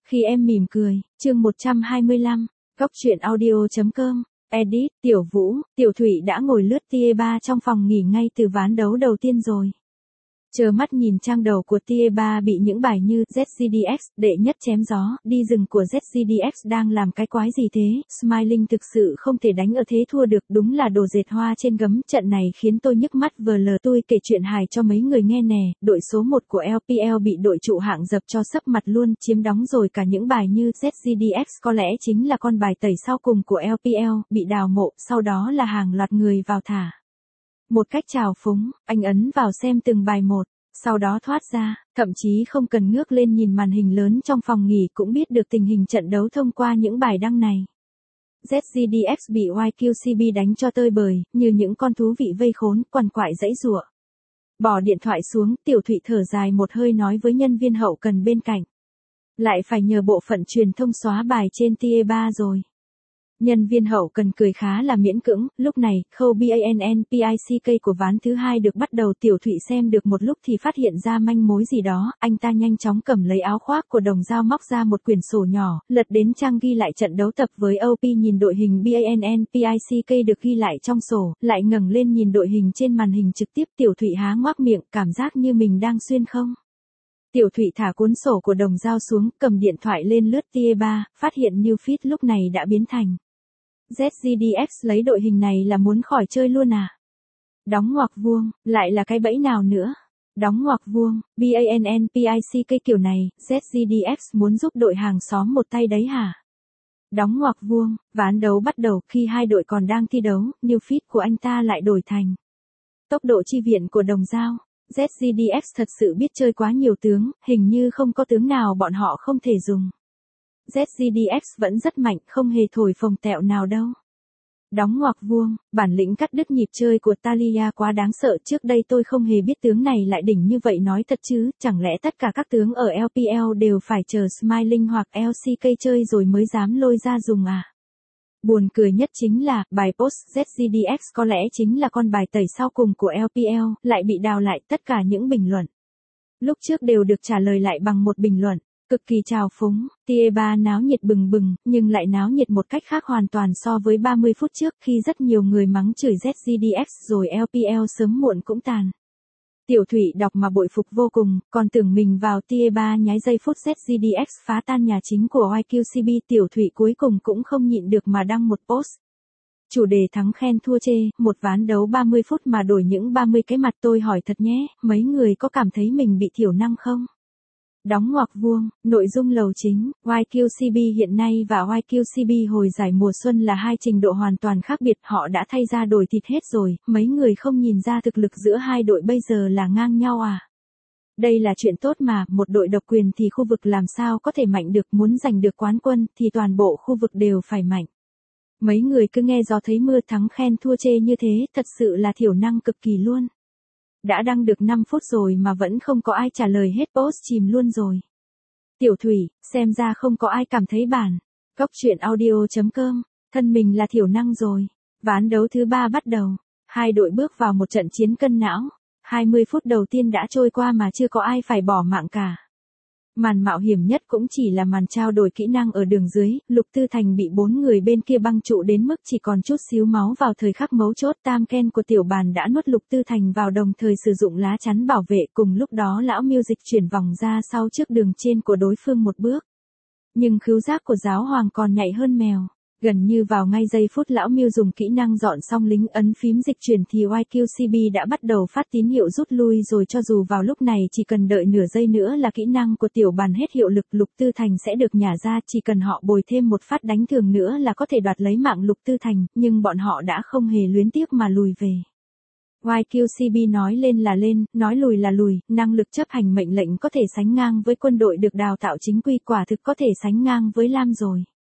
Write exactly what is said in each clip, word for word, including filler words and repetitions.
Khi em mỉm cười, chương một trăm hai mươi lăm, Góc truyện audio chấm com, edit, Tiểu Vũ, Tiểu Thụy đã ngồi lướt tier ba trong phòng nghỉ ngay từ ván đấu đầu tiên rồi. Chờ mắt nhìn trang đầu của tier ba bị những bài như Z G D X, đệ nhất chém gió, đi rừng của Z G D X đang làm cái quái gì thế, Smiling thực sự không thể đánh ở thế thua được, đúng là đồ dệt hoa trên gấm, trận này khiến tôi nhức mắt vờ lờ tôi kể chuyện hài cho mấy người nghe nè, đội số một của L P L bị đội trụ hạng dập cho sấp mặt luôn, chiếm đóng rồi cả những bài như Z G D X có lẽ chính là con bài tẩy sau cùng của L P L, bị đào mộ, sau đó là hàng loạt người vào thả. Một cách trào phúng, anh ấn vào xem từng bài một, sau đó thoát ra, thậm chí không cần ngước lên nhìn màn hình lớn trong phòng nghỉ cũng biết được tình hình trận đấu thông qua những bài đăng này. Z G D X bị Y Q C B đánh cho tơi bời, như những con thú vị vây khốn, quằn quại giãy giụa. Bỏ điện thoại xuống, Tiểu Thụy thở dài một hơi nói với nhân viên hậu cần bên cạnh. Lại phải nhờ bộ phận truyền thông xóa bài trên tier ba rồi. Nhân viên hậu cần cười khá là miễn cưỡng, lúc này, khâu BANN PICK của ván thứ hai được bắt đầu. Tiểu Thụy xem được một lúc thì phát hiện ra manh mối gì đó, anh ta nhanh chóng cầm lấy áo khoác của Đồng Dao móc ra một quyển sổ nhỏ, lật đến trang ghi lại trận đấu tập với O P nhìn đội hình BANN PICK được ghi lại trong sổ, lại ngẩng lên nhìn đội hình trên màn hình trực tiếp. Tiểu Thụy há ngoác miệng, cảm giác như mình đang xuyên không. Tiểu Thụy thả cuốn sổ của Đồng Dao xuống, cầm điện thoại lên lướt tier ba, phát hiện new feed lúc này đã biến thành Z G D X lấy đội hình này là muốn khỏi chơi luôn à? Đóng ngoặc vuông, lại là cái bẫy nào nữa? Đóng ngoặc vuông, BANN PICK kiểu này, Z G D X muốn giúp đội hàng xóm một tay đấy hả? Đóng ngoặc vuông, ván đấu bắt đầu khi hai đội còn đang thi đấu, new feed của anh ta lại đổi thành tốc độ chi viện của Đồng Dao. Z G D X thật sự biết chơi quá nhiều tướng, hình như không có tướng nào bọn họ không thể dùng. Z G D X vẫn rất mạnh, không hề thổi phồng tẹo nào đâu. Đóng ngoặc vuông, bản lĩnh cắt đứt nhịp chơi của Talia quá đáng sợ, trước đây tôi không hề biết tướng này lại đỉnh như vậy, nói thật chứ, chẳng lẽ tất cả các tướng ở L P L đều phải chờ Smiling hoặc L C K chơi rồi mới dám lôi ra dùng à? Buồn cười nhất chính là, bài post Z G D X có lẽ chính là con bài tẩy sau cùng của L P L, lại bị đào lại, tất cả những bình luận lúc trước đều được trả lời lại bằng một bình luận cực kỳ trào phúng. Tier ba náo nhiệt bừng bừng, nhưng lại náo nhiệt một cách khác hoàn toàn so với ba mươi phút trước khi rất nhiều người mắng chửi Z G D X rồi L P L sớm muộn cũng tàn. Tiểu Thụy đọc mà bội phục vô cùng, còn tưởng mình vào tier ba nháy giây phút Z G D X phá tan nhà chính của Y Q C B. Tiểu Thụy cuối cùng cũng không nhịn được mà đăng một post. Chủ đề thắng khen thua chê, một ván đấu ba mươi phút mà đổi những ba mươi cái mặt, tôi hỏi thật nhé, mấy người có cảm thấy mình bị thiểu năng không? Đóng ngoặc vuông, nội dung lầu chính, Y Q C B hiện nay và Y Q C B hồi giải mùa xuân là hai trình độ hoàn toàn khác biệt, họ đã thay ra đổi thịt hết rồi, mấy người không nhìn ra thực lực giữa hai đội bây giờ là ngang nhau à? Đây là chuyện tốt mà, một đội độc quyền thì khu vực làm sao có thể mạnh được, muốn giành được quán quân thì toàn bộ khu vực đều phải mạnh. Mấy người cứ nghe gió thấy mưa thắng khen thua chê như thế, thật sự là thiểu năng cực kỳ luôn. Đã đăng được năm phút rồi mà vẫn không có ai trả lời hết, post chìm luôn rồi. Tiểu Thụy, xem ra không có ai cảm thấy bản. Góc truyện audio chấm com, thân mình là thiểu năng rồi. Ván đấu thứ ba bắt đầu. Hai đội bước vào một trận chiến cân não. hai mươi phút đầu tiên đã trôi qua mà chưa có ai phải bỏ mạng cả. Màn mạo hiểm nhất cũng chỉ là màn trao đổi kỹ năng ở đường dưới, Lục Tư Thành bị bốn người bên kia băng trụ đến mức chỉ còn chút xíu máu vào thời khắc mấu chốt. Tam Ken của Tiểu Bàn đã nuốt Lục Tư Thành vào, đồng thời sử dụng lá chắn bảo vệ, cùng lúc đó lão Music chuyển vòng ra sau trước đường trên của đối phương một bước. Nhưng khứu giác của giáo hoàng còn nhạy hơn mèo. Gần như vào ngay giây phút lão Miu dùng kỹ năng dọn xong lính ấn phím dịch chuyển thì Y Q C B đã bắt đầu phát tín hiệu rút lui rồi, cho dù vào lúc này chỉ cần đợi nửa giây nữa là kỹ năng của Tiểu Bàn hết hiệu lực, Lục Tư Thành sẽ được nhả ra, chỉ cần họ bồi thêm một phát đánh thường nữa là có thể đoạt lấy mạng Lục Tư Thành, nhưng bọn họ đã không hề luyến tiếc mà lùi về. Y Q C B nói lên là lên, nói lùi là lùi, năng lực chấp hành mệnh lệnh có thể sánh ngang với quân đội được đào tạo chính quy, quả thực có thể sánh ngang với Lam rồi.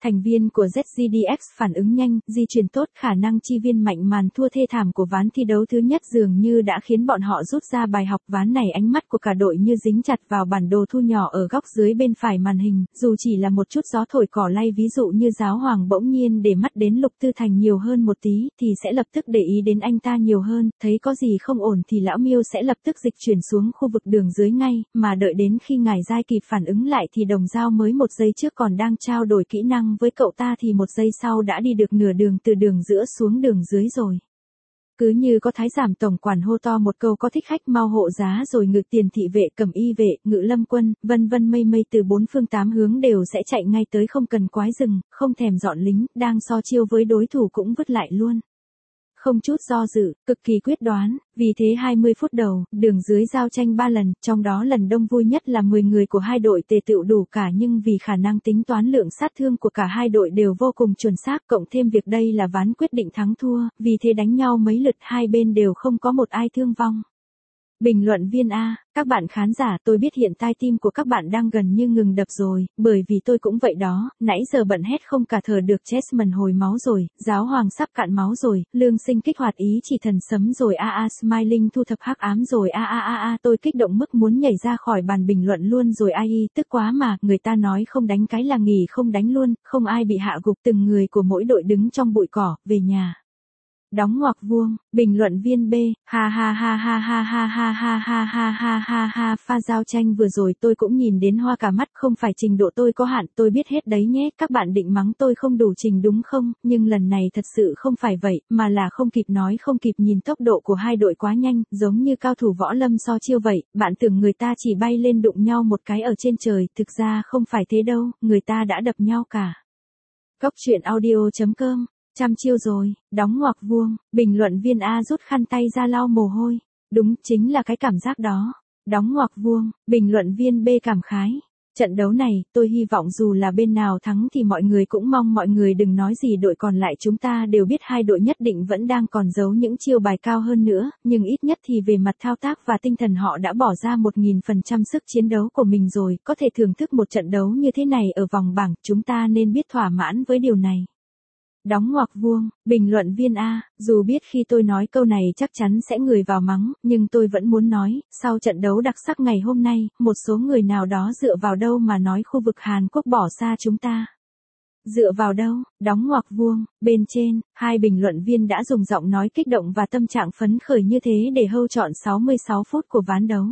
Thành viên của Z G D X phản ứng nhanh, di chuyển tốt, khả năng chi viên mạnh màn thua thê thảm của ván thi đấu thứ nhất dường như đã khiến bọn họ rút ra bài học. Ván này ánh mắt của cả đội như dính chặt vào bản đồ thu nhỏ ở góc dưới bên phải màn hình, dù chỉ là một chút gió thổi cỏ lay, ví dụ như giáo hoàng bỗng nhiên để mắt đến Lục Tư Thành nhiều hơn một tí, thì sẽ lập tức để ý đến anh ta nhiều hơn, thấy có gì không ổn thì lão Miêu sẽ lập tức dịch chuyển xuống khu vực đường dưới ngay, mà đợi đến khi ngài giai kịp phản ứng lại thì Đồng Dao mới một giây trước còn đang trao đổi kỹ năng với cậu ta thì một giây sau đã đi được nửa đường từ đường giữa xuống đường dưới rồi. Cứ như có thái giám tổng quản hô to một câu có thích khách mau hộ giá rồi ngự tiền thị vệ, cẩm y vệ, ngự lâm quân, vân vân mây mây từ bốn phương tám hướng đều sẽ chạy ngay tới, không cần quái dừng, không thèm dọn lính, đang so chiêu với đối thủ cũng vứt lại luôn. Không chút do dự, cực kỳ quyết đoán, vì thế hai mươi phút đầu, đường dưới giao tranh ba lần, trong đó lần đông vui nhất là mười người của hai đội tề tựu đủ cả, nhưng vì khả năng tính toán lượng sát thương của cả hai đội đều vô cùng chuẩn xác, cộng thêm việc đây là ván quyết định thắng thua, vì thế đánh nhau mấy lượt hai bên đều không có một ai thương vong. Bình luận viên A, các bạn khán giả, tôi biết hiện tai tim của các bạn đang gần như ngừng đập rồi, bởi vì tôi cũng vậy đó, nãy giờ bận hét không cả thở được. Chessman hồi máu rồi, giáo hoàng sắp cạn máu rồi, lương sinh kích hoạt ý chỉ thần sấm rồi, a a Smiling thu thập hắc ám rồi, a a a a tôi kích động mức muốn nhảy ra khỏi bàn bình luận luôn rồi, ai tức quá mà, người ta nói không đánh cái là nghỉ không đánh luôn, không ai bị hạ gục, từng người của mỗi đội đứng trong bụi cỏ, về nhà. Đóng ngoặc vuông, bình luận viên B, ha ha ha ha ha ha ha ha ha ha ha ha ha pha giao tranh vừa rồi tôi cũng nhìn đến hoa cả mắt, không phải trình độ tôi có hạn, tôi biết hết đấy nhé, các bạn định mắng tôi không đủ trình đúng không, nhưng lần này thật sự không phải vậy, mà là không kịp nói không kịp nhìn, tốc độ của hai đội quá nhanh, giống như cao thủ võ lâm so chiêu vậy, bạn tưởng người ta chỉ bay lên đụng nhau một cái ở trên trời, thực ra không phải thế đâu, người ta đã đập nhau cả. Góc truyện audio chấm com Trăm chiêu rồi, đóng ngoặc vuông, bình luận viên A rút khăn tay ra lau mồ hôi. Đúng, chính là cái cảm giác đó. Đóng ngoặc vuông, bình luận viên B cảm khái. Trận đấu này, tôi hy vọng dù là bên nào thắng thì mọi người cũng mong mọi người đừng nói gì đội còn lại, chúng ta đều biết hai đội nhất định vẫn đang còn giấu những chiêu bài cao hơn nữa, nhưng ít nhất thì về mặt thao tác và tinh thần họ đã bỏ ra một nghìn phần trăm sức chiến đấu của mình rồi, có thể thưởng thức một trận đấu như thế này ở vòng bảng, chúng ta nên biết thỏa mãn với điều này. Đóng ngoặc vuông, bình luận viên A, dù biết khi tôi nói câu này chắc chắn sẽ người vào mắng, nhưng tôi vẫn muốn nói, sau trận đấu đặc sắc ngày hôm nay, một số người nào đó dựa vào đâu mà nói khu vực Hàn Quốc bỏ xa chúng ta. Dựa vào đâu, đóng ngoặc vuông, bên trên, hai bình luận viên đã dùng giọng nói kích động và tâm trạng phấn khởi như thế để hâu trọn sáu mươi sáu phút của ván đấu.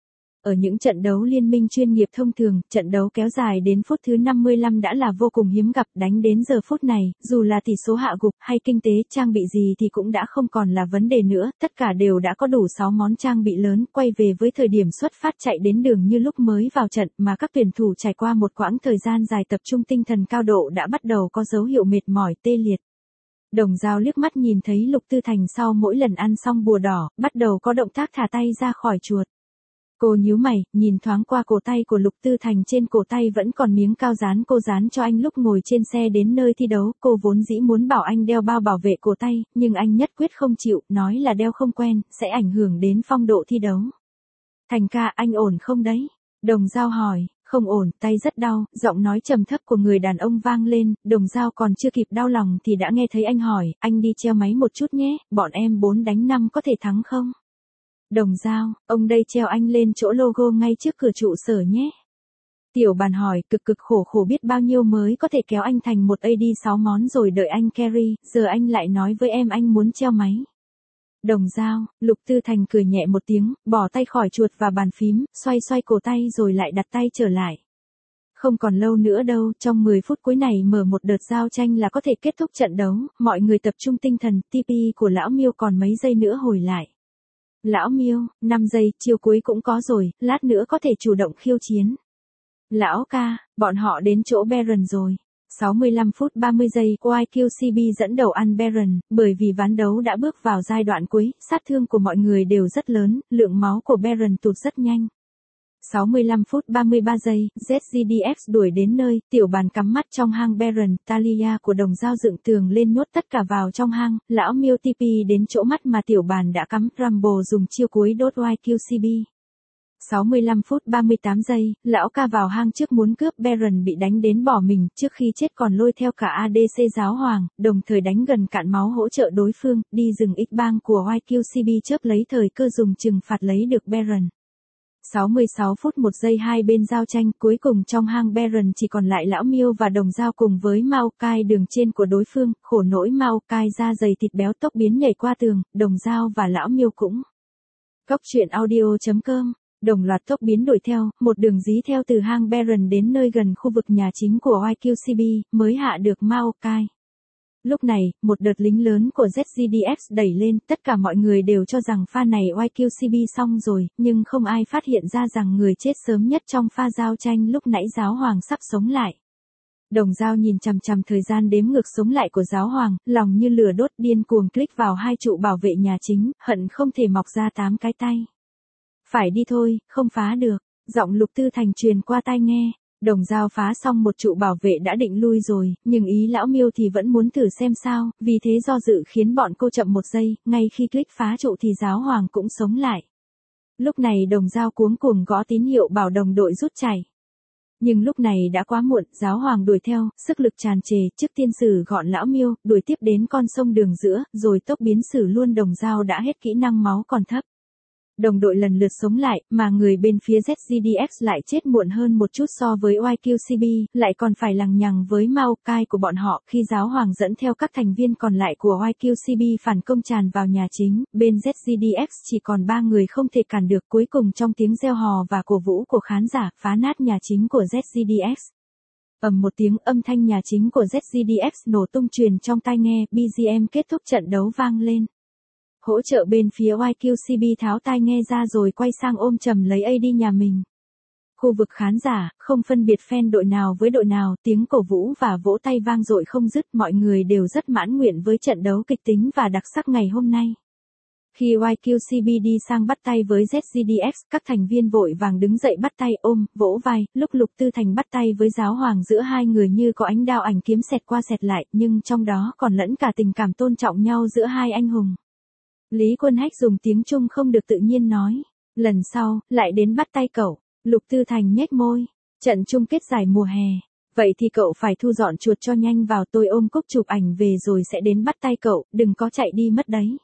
Ở những trận đấu liên minh chuyên nghiệp thông thường, trận đấu kéo dài đến phút thứ năm mươi lăm đã là vô cùng hiếm gặp, đánh đến giờ phút này, dù là tỷ số hạ gục hay kinh tế trang bị gì thì cũng đã không còn là vấn đề nữa, tất cả đều đã có đủ sáu món trang bị lớn, quay về với thời điểm xuất phát chạy đến đường như lúc mới vào trận, mà các tuyển thủ trải qua một quãng thời gian dài tập trung tinh thần cao độ đã bắt đầu có dấu hiệu mệt mỏi, tê liệt. Đồng Dao liếc mắt nhìn thấy Lục Tư Thành sau mỗi lần ăn xong bùa đỏ, bắt đầu có động tác thả tay ra khỏi chuột. Cô nhíu mày, nhìn thoáng qua cổ tay của Lục Tư Thành, trên cổ tay vẫn còn miếng cao dán cô dán cho anh lúc ngồi trên xe đến nơi thi đấu, cô vốn dĩ muốn bảo anh đeo bao bảo vệ cổ tay, nhưng anh nhất quyết không chịu, nói là đeo không quen, sẽ ảnh hưởng đến phong độ thi đấu. Thành ca, anh ổn không đấy? Đồng Dao hỏi, không ổn, tay rất đau, giọng nói trầm thấp của người đàn ông vang lên, Đồng Dao còn chưa kịp đau lòng thì đã nghe thấy anh hỏi, anh đi treo máy một chút nhé, bọn em bốn đánh năm có thể thắng không? Đồng Dao, ông đây treo anh lên chỗ logo ngay trước cửa trụ sở nhé. Tiểu Bàn hỏi, cực cực khổ khổ biết bao nhiêu mới có thể kéo anh thành một a đê sáu món rồi đợi anh carry, giờ anh lại nói với em anh muốn treo máy. Đồng Dao, Lục Tư Thành cười nhẹ một tiếng, bỏ tay khỏi chuột và bàn phím, xoay xoay cổ tay rồi lại đặt tay trở lại. Không còn lâu nữa đâu, trong mười phút cuối này mở một đợt giao tranh là có thể kết thúc trận đấu, mọi người tập trung tinh thần, tê pê của lão Miêu còn mấy giây nữa hồi lại. Lão Miêu, năm giây, chiêu cuối cũng có rồi, lát nữa có thể chủ động khiêu chiến. Lão ca, bọn họ đến chỗ Baron rồi. sáu mươi lăm phút ba mươi giây, i kiu xê bê dẫn đầu ăn Baron, bởi vì ván đấu đã bước vào giai đoạn cuối, sát thương của mọi người đều rất lớn, lượng máu của Baron tụt rất nhanh. sáu mươi lăm phút ba mươi ba giây, Z G D X đuổi đến nơi, Tiểu Bàn cắm mắt trong hang Baron, Talia của Đồng Dao dựng tường lên nhốt tất cả vào trong hang, lão Miêu tê pê đến chỗ mắt mà Tiểu Bàn đã cắm, Rumble dùng chiêu cuối đốt i kiu xê bê. sáu mươi lăm phút ba mươi tám giây, lão ca vào hang trước muốn cướp Baron bị đánh đến bỏ mình, trước khi chết còn lôi theo cả a đê xê giáo hoàng, đồng thời đánh gần cạn máu hỗ trợ đối phương, đi rừng X-bang của i kiu xê bê chớp lấy thời cơ dùng trừng phạt lấy được Baron. sáu mươi sáu phút một giây hai bên giao tranh, cuối cùng trong hang Baron chỉ còn lại lão Miêu và Đồng Dao cùng với Maokai đường trên của đối phương, khổ nỗi Maokai da dày thịt béo tốc biến nhảy qua tường, Đồng Dao và lão Miêu cũng. Góc truyện audio chấm com đồng loạt tốc biến đuổi theo, một đường dí theo từ hang Baron đến nơi gần khu vực nhà chính của i kiu xê bê, mới hạ được Maokai. Lúc này, một đợt lính lớn của zét giê đê ích đẩy lên, tất cả mọi người đều cho rằng pha này i kiu xê bê xong rồi, nhưng không ai phát hiện ra rằng người chết sớm nhất trong pha giao tranh lúc nãy giáo hoàng sắp sống lại. Đồng Dao nhìn chằm chằm thời gian đếm ngược sống lại của giáo hoàng, lòng như lửa đốt điên cuồng click vào hai trụ bảo vệ nhà chính, hận không thể mọc ra tám cái tay. Phải đi thôi, không phá được, giọng Lục Tư Thành truyền qua tai nghe. Đồng Dao phá xong một trụ bảo vệ đã định lui rồi, nhưng ý lão Miêu thì vẫn muốn thử xem sao, vì thế do dự khiến bọn cô chậm một giây, ngay khi click phá trụ thì giáo hoàng cũng sống lại. Lúc này Đồng Dao cuống cuồng gõ tín hiệu bảo đồng đội rút chạy. Nhưng lúc này đã quá muộn, giáo hoàng đuổi theo, sức lực tràn trề, trước tiên xử gọn lão Miêu, đuổi tiếp đến con sông đường giữa, rồi tốc biến xử luôn Đồng Dao đã hết kỹ năng máu còn thấp. Đồng đội lần lượt sống lại, mà người bên phía zét giê đê ích lại chết muộn hơn một chút so với i kiu xê bê, lại còn phải lằng nhằng với Maokai của bọn họ khi giáo hoàng dẫn theo các thành viên còn lại của i kiu xê bê phản công tràn vào nhà chính, bên zét giê đê ích chỉ còn ba người không thể cản được, cuối cùng trong tiếng reo hò và cổ vũ của khán giả, phá nát nhà chính của zét giê đê ích. Ầm một tiếng, âm thanh nhà chính của zét giê đê ích nổ tung truyền trong tai nghe, bê giê em kết thúc trận đấu vang lên. Hỗ trợ bên phía i kiu xê bê tháo tai nghe ra rồi quay sang ôm chầm lấy a đê nhà mình. Khu vực khán giả, không phân biệt fan đội nào với đội nào, tiếng cổ vũ và vỗ tay vang dội không dứt, mọi người đều rất mãn nguyện với trận đấu kịch tính và đặc sắc ngày hôm nay. Khi i kiu xê bê đi sang bắt tay với zét giê đê ích, các thành viên vội vàng đứng dậy bắt tay ôm, vỗ vai, lúc Lục Tư Thành bắt tay với giáo hoàng giữa hai người như có ánh đao ảnh kiếm xẹt qua xẹt lại, nhưng trong đó còn lẫn cả tình cảm tôn trọng nhau giữa hai anh hùng. Lý Quân Hách dùng tiếng Trung không được tự nhiên nói, lần sau, lại đến bắt tay cậu. Lục Tư Thành nhếch môi, trận chung kết giải mùa hè, vậy thì cậu phải thu dọn chuột cho nhanh vào, tôi ôm cúc chụp ảnh về rồi sẽ đến bắt tay cậu, đừng có chạy đi mất đấy.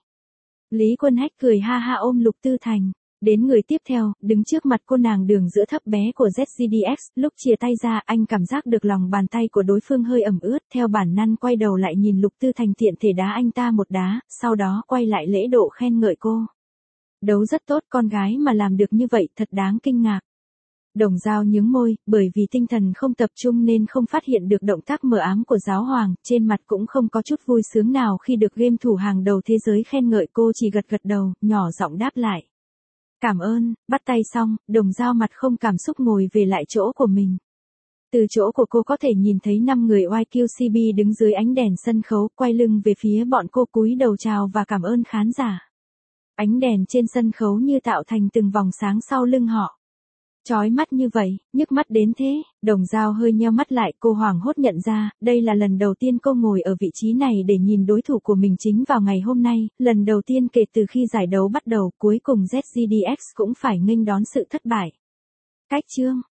Lý Quân Hách cười ha ha ôm Lục Tư Thành. Đến người tiếp theo, đứng trước mặt cô nàng đường giữa thấp bé của zét giê đê ích, lúc chia tay ra anh cảm giác được lòng bàn tay của đối phương hơi ẩm ướt, theo bản năng quay đầu lại nhìn Lục Tư Thành tiện thể đá anh ta một đá, sau đó quay lại lễ độ khen ngợi cô. Đấu rất tốt, con gái mà làm được như vậy thật đáng kinh ngạc. Đồng Dao nhướng môi, bởi vì tinh thần không tập trung nên không phát hiện được động tác mờ ám của giáo hoàng, trên mặt cũng không có chút vui sướng nào khi được game thủ hàng đầu thế giới khen ngợi, cô chỉ gật gật đầu, nhỏ giọng đáp lại. Cảm ơn, bắt tay xong, Đồng Dao mặt không cảm xúc ngồi về lại chỗ của mình. Từ chỗ của cô có thể nhìn thấy năm người i kiu xê bê đứng dưới ánh đèn sân khấu, quay lưng về phía bọn cô cúi đầu chào và cảm ơn khán giả. Ánh đèn trên sân khấu như tạo thành từng vòng sáng sau lưng họ. Chói mắt như vậy, nhức mắt đến thế, Đồng Dao hơi nheo mắt lại, cô hoảng hốt nhận ra, đây là lần đầu tiên cô ngồi ở vị trí này để nhìn đối thủ của mình chính vào ngày hôm nay, lần đầu tiên kể từ khi giải đấu bắt đầu, cuối cùng zét giê đê ích cũng phải nghênh đón sự thất bại. Cách chương